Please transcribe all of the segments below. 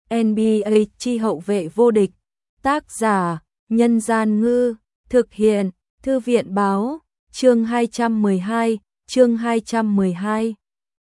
NBA chi hậu vệ vô địch. Tác giả: Nhân Gian Ngư. Thực hiện: Thư viện Báo. Chương 212, chương 212.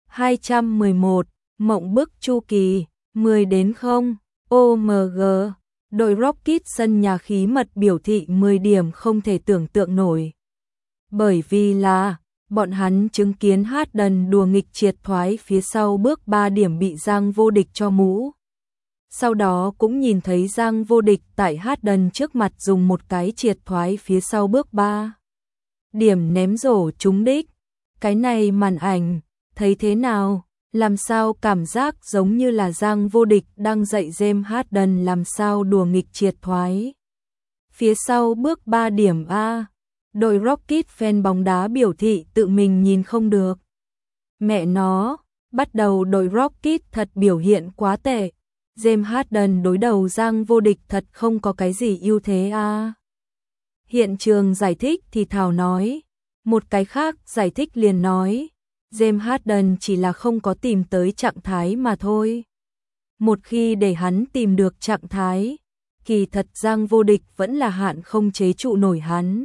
211, mộng bức chu kỳ, 10 đến 0, OMG. Đội Rockets sân nhà khí mật biểu thị 10 điểm không thể tưởng tượng nổi. Bởi vì là, bọn hắn chứng kiến Harden đùa nghịch triệt thoái phía sau bước 3 điểm bị Giang Vô Địch cho mũ. Sau đó cũng nhìn thấy Giang Vô Địch tại Harden trước mặt dùng một cái triệt thoái phía sau bước 3 điểm ném rổ trúng đích. Cái này màn ảnh, thấy thế nào? Làm sao cảm giác giống như là Giang Vô Địch đang dạy James Harden làm sao đùa nghịch triệt thoái phía sau bước 3 điểm a. Đội Rockets fan bóng đá biểu thị tự mình nhìn không được. Mẹ nó, bắt đầu đội Rockets thật biểu hiện quá tệ. James Harden đối đầu Giang Vô Địch thật không có cái gì ưu thế a. Hiện trường giải thích thì Thảo nói, một cái khác giải thích liền nói, James Harden chỉ là không có tìm tới trạng thái mà thôi. Một khi để hắn tìm được trạng thái, kỳ thật Giang Vô Địch vẫn là hạn không chế trụ nổi hắn.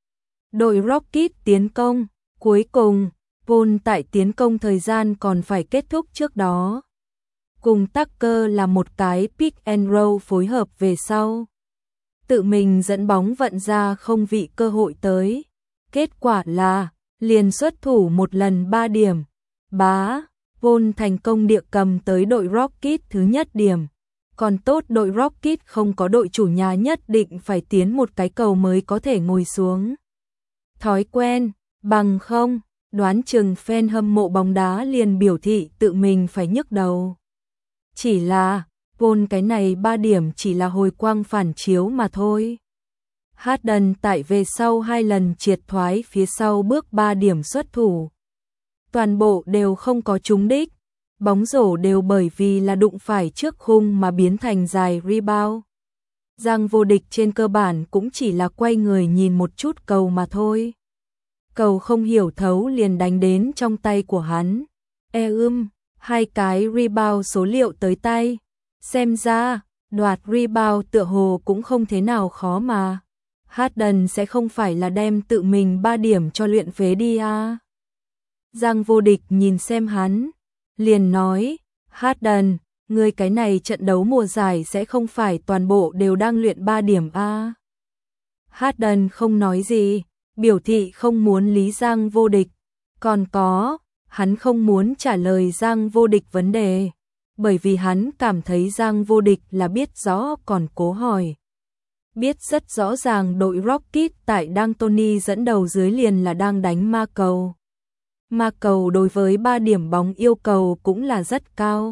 Đội Rockets tiến công, cuối cùng, Paul tại tiến công thời gian còn phải kết thúc trước đó. Cùng Tucker là một cái pick and roll phối hợp về sau. Tự mình dẫn bóng vận ra không vị cơ hội tới. Kết quả là, liền xuất thủ một lần 3 điểm. Bá, Paul thành công địa cầm tới đội Rockets thứ nhất điểm. Còn tốt đội Rockets không có đội chủ nhà nhất định phải tiến một cái cầu mới có thể ngồi xuống. Thói quen, bằng không, đoán chừng fan hâm mộ bóng đá liền biểu thị tự mình phải nhức đầu. Chỉ là, Paul cái này 3 điểm chỉ là hồi quang phản chiếu mà thôi. Harden tại về sau 2 lần triệt thoái phía sau bước 3 điểm xuất thủ. Toàn bộ đều không có trúng đích, bóng rổ đều bởi vì là đụng phải trước khung mà biến thành dài rebound. Giang Vô Địch trên cơ bản cũng chỉ là quay người nhìn một chút cầu mà thôi. Cầu không hiểu thấu liền đánh đến trong tay của hắn. 2 cái rebound số liệu tới tay. Xem ra, đoạt rebound tựa hồ cũng không thế nào khó mà. Harden sẽ không phải là đem tự mình 3 điểm cho luyện phế đi à. Giang Vô Địch nhìn xem hắn, liền nói, Harden, ngươi cái này trận đấu mùa giải sẽ không phải toàn bộ đều đang luyện 3 điểm à. Harden không nói gì, biểu thị không muốn lý Giang Vô Địch. Còn có, hắn không muốn trả lời Giang Vô Địch vấn đề, bởi vì hắn cảm thấy Giang Vô Địch là biết rõ còn cố hỏi. Biết rất rõ ràng đội Rockets tại D'Antoni dẫn đầu dưới liền là đang đánh ma cầu. Ma cầu đối với 3 điểm bóng yêu cầu cũng là rất cao.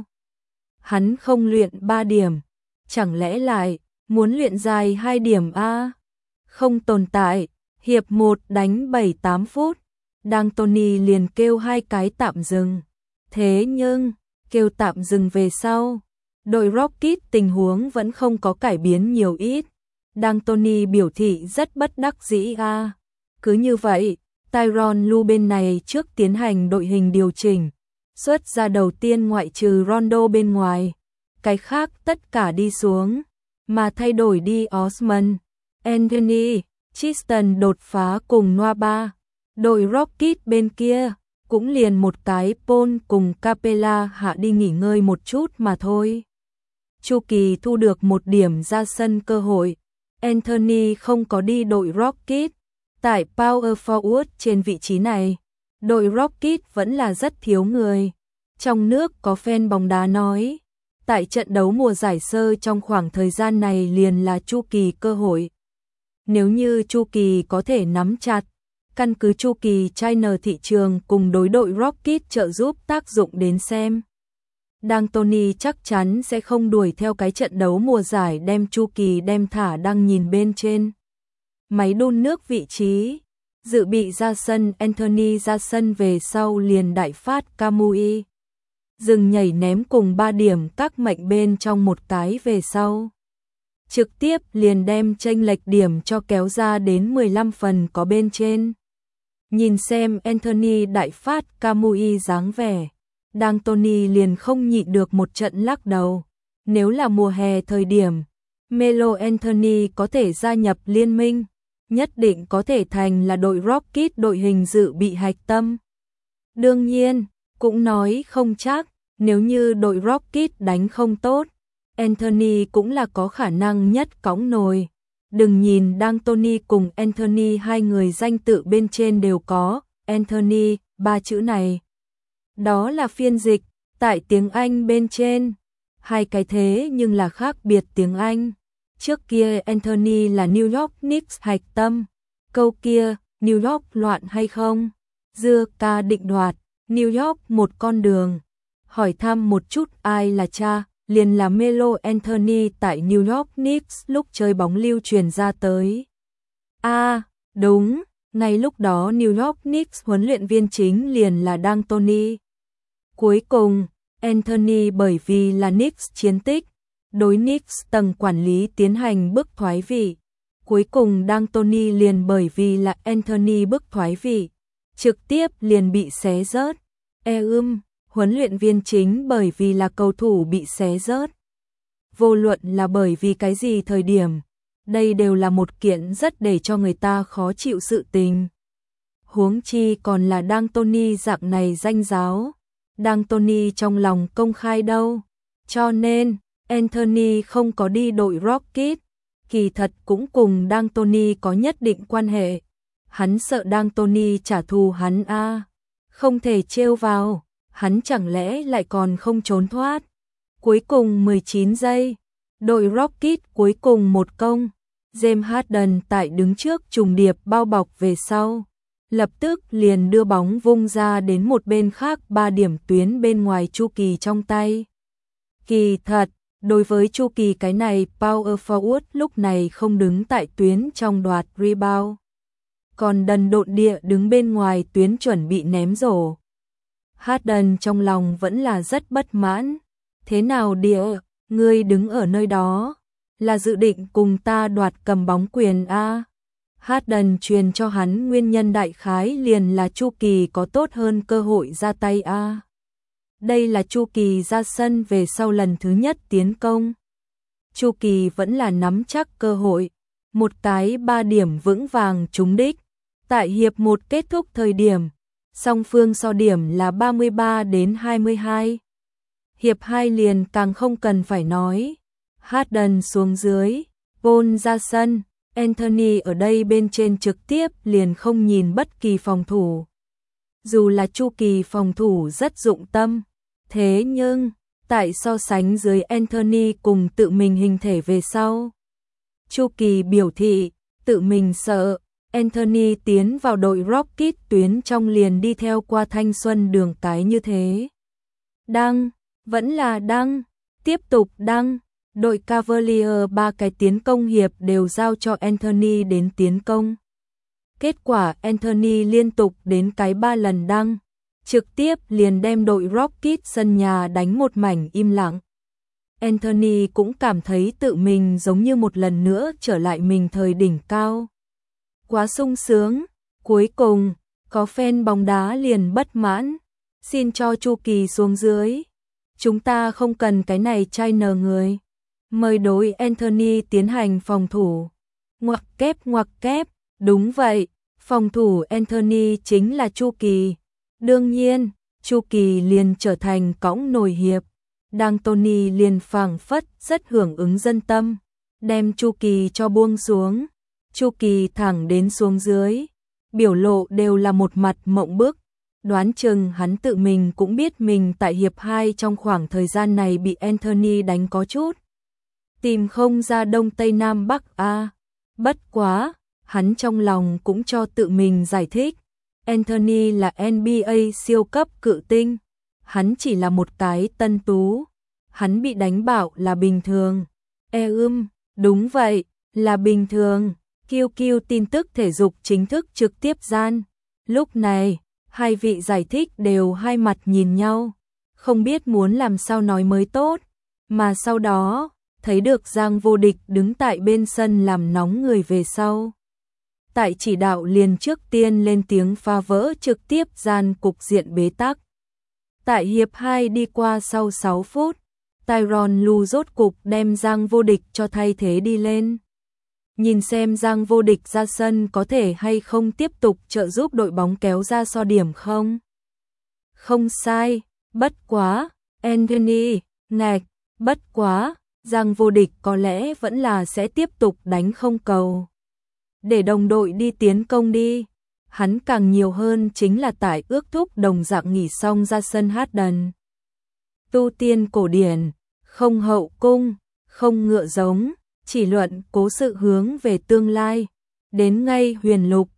Hắn không luyện 3 điểm, chẳng lẽ lại muốn luyện dài 2 điểm a? Không tồn tại, hiệp 1 đánh 7-8 phút, D'Antoni liền kêu 2 cái tạm dừng. Thế nhưng, kêu tạm dừng về sau, đội Rockets tình huống vẫn không có cải biến nhiều ít. D'Antoni biểu thị rất bất đắc dĩ a. Cứ như vậy, Tyronn Lue bên này trước tiến hành đội hình điều chỉnh, xuất ra đầu tiên ngoại trừ Rondo bên ngoài, cái khác tất cả đi xuống, mà thay đổi đi Osman, Anthony, Tristan đột phá cùng Nwaba. Đội Rockets bên kia cũng liền một cái Paul cùng Capella hạ đi nghỉ ngơi một chút mà thôi. Chu Kỳ thu được 1 điểm ra sân cơ hội. Anthony không có đi đội Rockets. Tại Power Forward trên vị trí này, đội Rockets vẫn là rất thiếu người. Trong nước có fan bóng đá nói, tại trận đấu mùa giải sơ trong khoảng thời gian này liền là Chu Kỳ cơ hội. Nếu như Chu Kỳ có thể nắm chặt, căn cứ Chu Kỳ China thị trường cùng đối đội Rockets trợ giúp tác dụng đến xem. D'Antoni chắc chắn sẽ không đuổi theo cái trận đấu mùa giải đem Chu Kỳ đem thả đang nhìn bên trên. Máy đun nước vị trí, dự bị ra sân Anthony ra sân về sau liền đại phát Camui. Dừng nhảy ném cùng 3 điểm các mệnh bên trong một cái về sau. Trực tiếp liền đem chênh lệch điểm cho kéo ra đến 15 phần có bên trên. Nhìn xem Anthony đại phát Camui dáng vẻ, D'Antoni liền không nhịn được một trận lắc đầu. nếu là mùa hè thời điểm Melo Anthony có thể gia nhập liên minh, nhất định có thể thành là đội Rocket đội hình dự bị hạch tâm. Đương nhiên, cũng nói không chắc, nếu như đội Rocket đánh không tốt, Anthony cũng là có khả năng nhất cõng nồi. Đừng nhìn D'Antoni cùng Anthony hai người danh tự bên trên đều có Anthony, ba chữ này. Đó là phiên dịch, tại tiếng Anh bên trên. Hai cái thế nhưng là khác biệt tiếng Anh. Trước kia Anthony là New York Knicks hạch tâm. Câu kia, New York loạn hay không? Dưa ca định đoạt, New York một con đường. Hỏi thăm một chút ai là cha, liền là Melo Anthony tại New York Knicks lúc chơi bóng lưu truyền ra tới. Đúng, ngay lúc đó New York Knicks huấn luyện viên chính liền là D'Antoni. Cuối cùng, Anthony bởi vì là Knicks chiến tích, đối Knicks tầng quản lý tiến hành bức thoái vị. Cuối cùng D'Antoni liền bởi vì là Anthony bức thoái vị, trực tiếp liền bị xé rớt. Huấn luyện viên chính bởi vì là cầu thủ bị xé rớt. Vô luận là bởi vì cái gì thời điểm, đây đều là một kiện rất để cho người ta khó chịu sự tình. Huống chi còn là D'Antoni dạng này danh giáo. D'Antoni trong lòng công khai đâu. Cho nên, Anthony không có đi đội Rocket, kỳ thật cũng cùng D'Antoni có nhất định quan hệ. Hắn sợ D'Antoni trả thù hắn không thể trêu vào, hắn chẳng lẽ lại còn không trốn thoát. Cuối cùng 19 giây, đội Rocket cuối cùng một công, James Harden tại đứng trước trùng điệp bao bọc về sau, lập tức liền đưa bóng vung ra đến một bên khác 3 điểm tuyến bên ngoài Chu Kỳ trong tay. Kỳ thật, đối với Chu Kỳ cái này power forward lúc này không đứng tại tuyến trong đoạt rebound, còn đần độn địa đứng bên ngoài tuyến chuẩn bị ném rổ. Harden trong lòng vẫn là rất bất mãn. Thế nào địa, ngươi đứng ở nơi đó, là dự định cùng ta đoạt cầm bóng quyền Harden truyền cho hắn nguyên nhân đại khái liền là Chu Kỳ có tốt hơn cơ hội ra tay Đây là Chu Kỳ ra sân về sau lần thứ nhất tiến công. Chu Kỳ vẫn là nắm chắc cơ hội, một cái 3 điểm vững vàng trúng đích. Tại hiệp 1 kết thúc thời điểm, song phương so điểm là 33-22. Hiệp 2 liền càng không cần phải nói. Harden xuống dưới, Paul ra sân, Anthony ở đây bên trên trực tiếp liền không nhìn bất kỳ phòng thủ. Dù là Chu Kỳ phòng thủ rất dụng tâm, thế nhưng, tại so sánh dưới Anthony cùng tự mình hình thể về sau, Chu Kỳ biểu thị, tự mình sợ, Anthony tiến vào đội Rocket tuyến trong liền đi theo qua thanh xuân đường cái như thế. Vẫn là tiếp tục đội Cavalier 3 cái tiến công hiệp đều giao cho Anthony đến tiến công. Kết quả Anthony liên tục đến cái 3 lần trực tiếp liền đem đội Rocket sân nhà đánh một mảnh im lặng. Anthony cũng cảm thấy tự mình giống như một lần nữa trở lại mình thời đỉnh cao. Quá sung sướng, cuối cùng, có fan bóng đá liền bất mãn, xin cho Chu Kỳ xuống dưới. Chúng ta không cần cái này trai nờ người. Mời đối Anthony tiến hành phòng thủ. Ngoặc kép, đúng vậy, phòng thủ Anthony chính là Chu Kỳ. Đương nhiên, Chu Kỳ liền trở thành cõng nổi hiệp. D'Antoni liền phảng phất rất hưởng ứng dân tâm, đem Chu Kỳ cho buông xuống. Chu Kỳ thẳng đến xuống dưới, biểu lộ đều là một mặt mộng bức. Đoán chừng hắn tự mình cũng biết mình tại hiệp 2 trong khoảng thời gian này bị Anthony đánh có chút tìm không ra đông tây nam bắc Bất quá, hắn trong lòng cũng cho tự mình giải thích. Anthony là NBA siêu cấp cự tinh, hắn chỉ là một cái tân tú, hắn bị đánh bạo là bình thường. Đúng vậy, là bình thường. QQ tin tức thể dục chính thức trực tiếp gian. Lúc này, hai vị giải thích đều hai mặt nhìn nhau, không biết muốn làm sao nói mới tốt, mà sau đó, thấy được Giang Vô Địch đứng tại bên sân làm nóng người về sau. Tại chỉ đạo liền trước tiên lên tiếng phá vỡ trực tiếp gian cục diện bế tắc. Tại hiệp 2 đi qua sau 6 phút, Tyronn Lue rốt cục đem Giang Vô Địch cho thay thế đi lên. Nhìn xem Giang Vô Địch ra sân có thể hay không tiếp tục trợ giúp đội bóng kéo ra so điểm không? Không sai, bất quá, Anthony, ngạch, bất quá, Giang Vô Địch có lẽ vẫn là sẽ tiếp tục đánh không cầu. Để đồng đội đi tiến công đi. Hắn càng nhiều hơn chính là tải ước thúc đồng dạng nghỉ xong ra sân hát đần. Tu tiên cổ điển, không hậu cung, không ngựa giống, chỉ luận cố sự hướng về tương lai. Đến ngay huyền lục,